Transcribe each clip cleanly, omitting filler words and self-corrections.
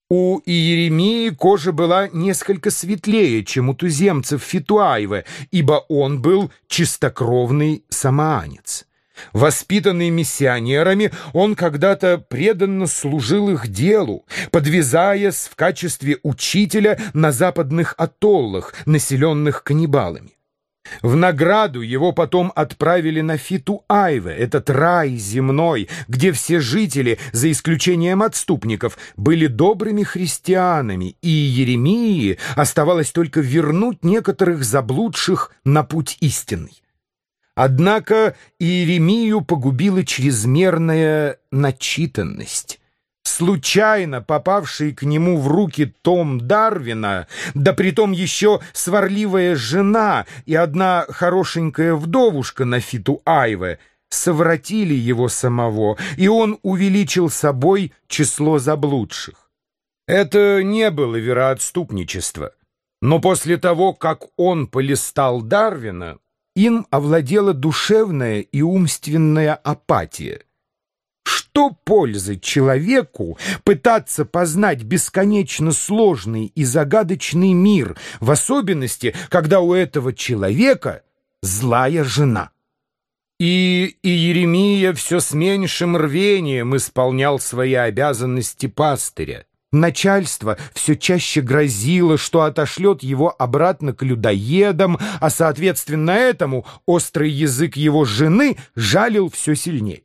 У Иеремии кожа была несколько светлее, чем у туземцев Фитуаевы, ибо он был чистокровный самоанец. Воспитанный миссионерами, он когда-то преданно служил их делу, подвязаясь в качестве учителя на западных атоллах, населенных каннибалами. В награду его потом отправили на Фитуаеве, этот рай земной, где все жители, за исключением отступников, были добрыми христианами, и Иеремии оставалось только вернуть некоторых заблудших на путь истинный. Однако Иеремию погубила чрезмерная начитанность. Случайно попавший к нему в руки том Дарвина, да притом еще сварливая жена и одна хорошенькая вдовушка на Фитуаеве, совратили его самого, и он увеличил собой число заблудших. Это не было вероотступничество, но после того, как он полистал Дарвина, им овладела душевная и умственная апатия. Что пользы человеку пытаться познать бесконечно сложный и загадочный мир, в особенности, когда у этого человека злая жена? И Иеремия все с меньшим рвением исполнял свои обязанности пастыря. Начальство все чаще грозило, что отошлет его обратно к людоедам, а соответственно этому острый язык его жены жалил все сильнее.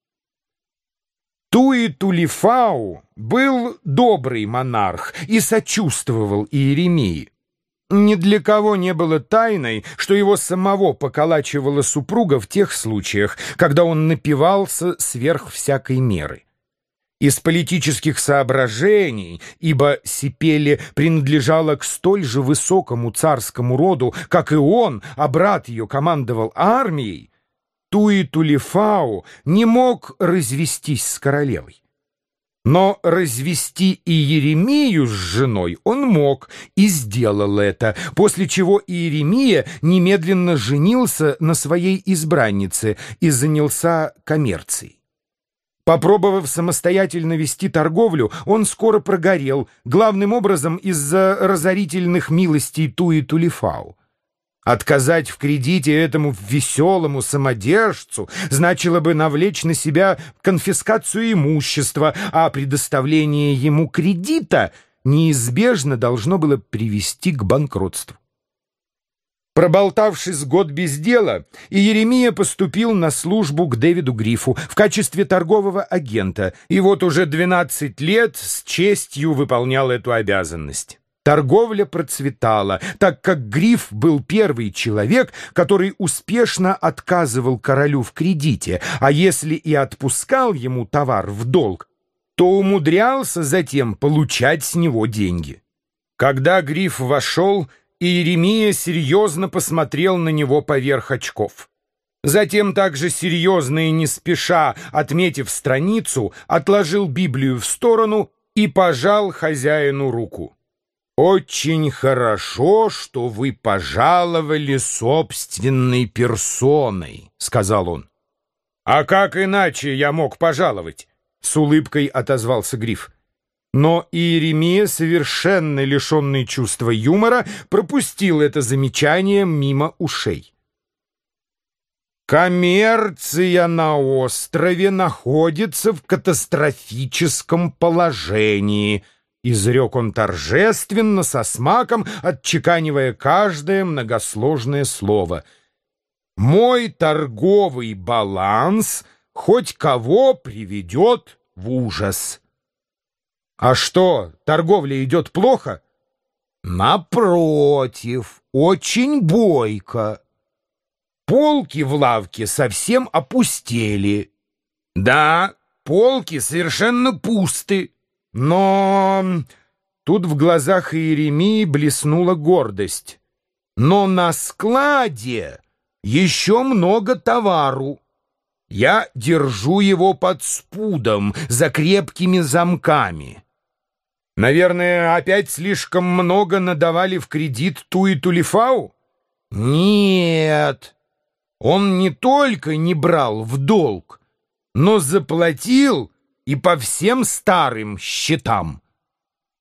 Туи-Тулифау был добрый монарх и сочувствовал Иеремии. Ни для кого не было тайной, что его самого поколачивала супруга в тех случаях, когда он напивался сверх всякой меры. Из политических соображений, ибо Сипеле принадлежала к столь же высокому царскому роду, как и он, а брат ее командовал армией, Туи-Тулифау не мог развестись с королевой. Но развести Иеремию с женой он мог и сделал это, после чего Иеремия немедленно женился на своей избраннице и занялся коммерцией. Попробовав самостоятельно вести торговлю, он скоро прогорел, главным образом из-за разорительных милостей Туи-Тулифау. Отказать в кредите этому веселому самодержцу значило бы навлечь на себя конфискацию имущества, а предоставление ему кредита неизбежно должно было привести к банкротству. Проболтавшись год без дела, Иеремия поступил на службу к Дэвиду Грифу в качестве торгового агента, и вот уже 12 лет с честью выполнял эту обязанность. Торговля процветала, так как Гриф был первый человек, который успешно отказывал королю в кредите, а если и отпускал ему товар в долг, то умудрялся затем получать с него деньги. Когда Гриф вошел, Иеремия серьезно посмотрел на него поверх очков. Затем также серьезно и не спеша, отметив страницу, отложил Библию в сторону и пожал хозяину руку. «Очень хорошо, что вы пожаловали собственной персоной», — сказал он. «А как иначе я мог пожаловать?» — с улыбкой отозвался Гриф. Но Иеремия, совершенно лишенный чувства юмора, пропустил это замечание мимо ушей. «Коммерция на острове находится в катастрофическом положении», — изрек он торжественно, со смаком, отчеканивая каждое многосложное слово. «Мой торговый баланс хоть кого приведет в ужас». «А что, торговля идет плохо?» «Напротив, очень бойко. Полки в лавке совсем опустели. Да, полки совершенно пусты. Но...» Тут в глазах Иеремии блеснула гордость. «Но на складе еще много товару. Я держу его под спудом, за крепкими замками». «Наверное, опять слишком много надавали в кредит Туи-Тулифау?» «Нет, он не только не брал в долг, но заплатил и по всем старым счетам.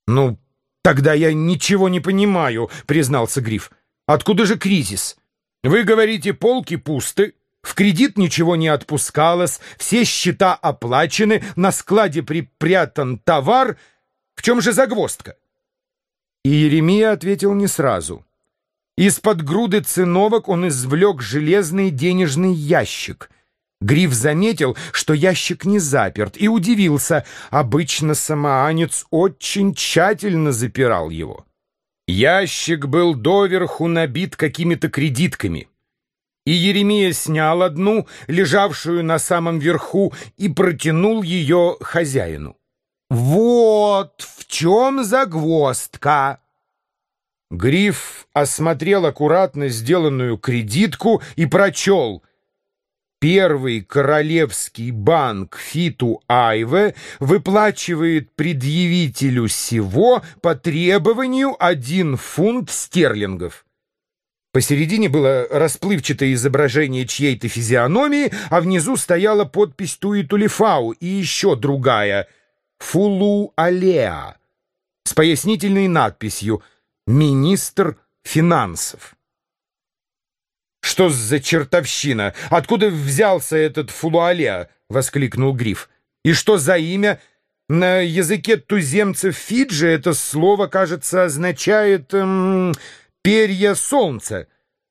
«Ну, тогда я ничего не понимаю», — признался Гриф. «Откуда же кризис? Вы говорите, полки пусты, в кредит ничего не отпускалось, все счета оплачены, на складе припрятан товар. В чем же загвоздка?» И Еремия ответил не сразу. Из-под груды циновок он извлек железный денежный ящик. Гриф заметил, что ящик не заперт, и удивился. Обычно самоанец очень тщательно запирал его. Ящик был доверху набит какими-то кредитками. И Еремия снял одну, лежавшую на самом верху, и протянул ее хозяину. «Вот в чем загвоздка!» Гриф осмотрел аккуратно сделанную кредитку и прочел: «Первый Королевский банк Фиту-Айве выплачивает предъявителю сего по требованию 1 фунт стерлингов». Посередине было расплывчатое изображение чьей-то физиономии, а внизу стояла подпись Туи-Тулифау и еще другая — Фулу-Алеа, с пояснительной надписью «Министр финансов». «Что за чертовщина? Откуда взялся этот Фулуалеа?» — воскликнул Гриф. «И что за имя? На языке туземцев Фиджи это слово, кажется, означает «перья солнца».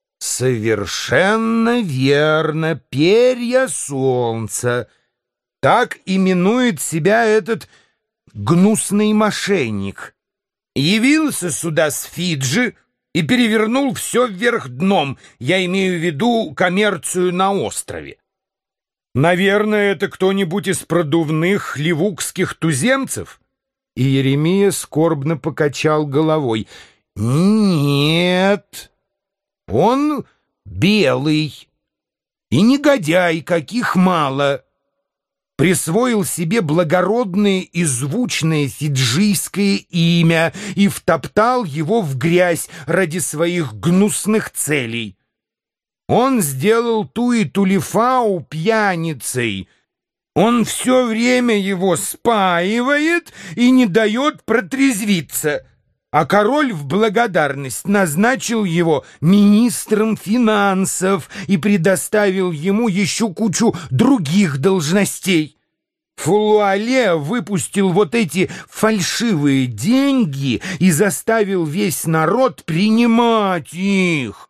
«Совершенно верно, перья солнца. Так именует себя этот гнусный мошенник. Явился сюда с Фиджи и перевернул все вверх дном, я имею в виду коммерцию на острове. Наверное, это кто-нибудь из продувных ливукских туземцев?» И Еремия скорбно покачал головой. «Нет, он белый и негодяй, каких мало. Присвоил себе благородное и звучное фиджийское имя и втоптал его в грязь ради своих гнусных целей. Он сделал Туи-Тулифау пьяницей. Он все время его спаивает и не дает протрезвиться, а король в благодарность назначил его министром финансов и предоставил ему еще кучу других должностей. Фулуале выпустил вот эти фальшивые деньги и заставил весь народ принимать их.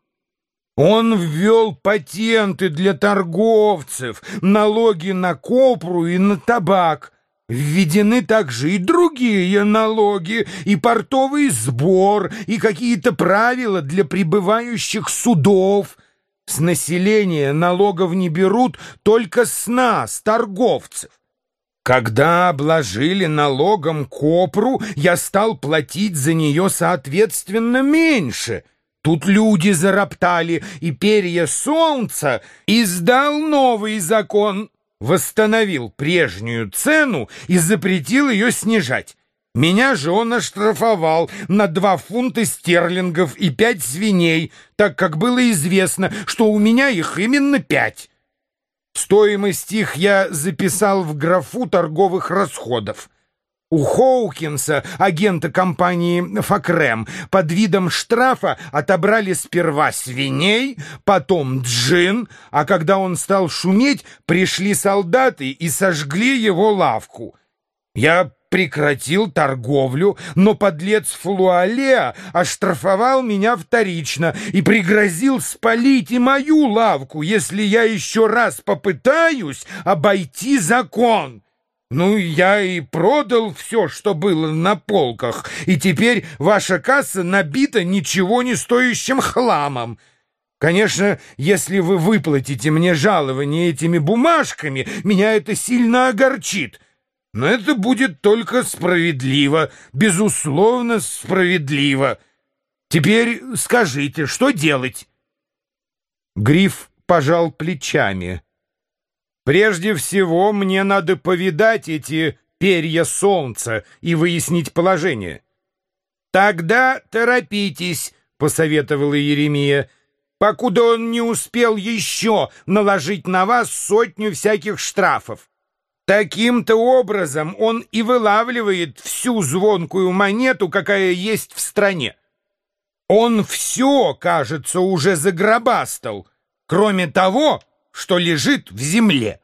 Он ввел патенты для торговцев, налоги на копру и на табак. Введены также и другие налоги, и портовый сбор, и какие-то правила для прибывающих судов. С населения налогов не берут, только с нас, торговцев. Когда обложили налогом копру, я стал платить за нее соответственно меньше. Тут люди зароптали, и перья солнца издал новый закон. Восстановил прежнюю цену и запретил ее снижать. Меня же он оштрафовал на 2 фунта стерлингов и 5 свиней, так как было известно, что у меня их именно 5. Стоимость их я записал в графу торговых расходов. У Хоукинса, агента компании «Факрем», под видом штрафа отобрали сперва свиней, потом джин, а когда он стал шуметь, пришли солдаты и сожгли его лавку. Я прекратил торговлю, но подлец Фулуалеа оштрафовал меня вторично и пригрозил спалить и мою лавку, если я еще раз попытаюсь обойти закон. Ну, я и продал все, что было на полках, и теперь ваша касса набита ничего не стоящим хламом. Конечно, если вы выплатите мне жалование этими бумажками, меня это сильно огорчит. Но это будет только справедливо, безусловно справедливо. Теперь скажите, что делать?» Гриф пожал плечами. «Прежде всего, мне надо повидать эти перья солнца и выяснить положение». «Тогда торопитесь», — посоветовала Еремия, «покуда он не успел еще наложить на вас 100 всяких штрафов. Таким-то образом он и вылавливает всю звонкую монету, какая есть в стране. Он все, кажется, уже загробастал, кроме того, что лежит в земле.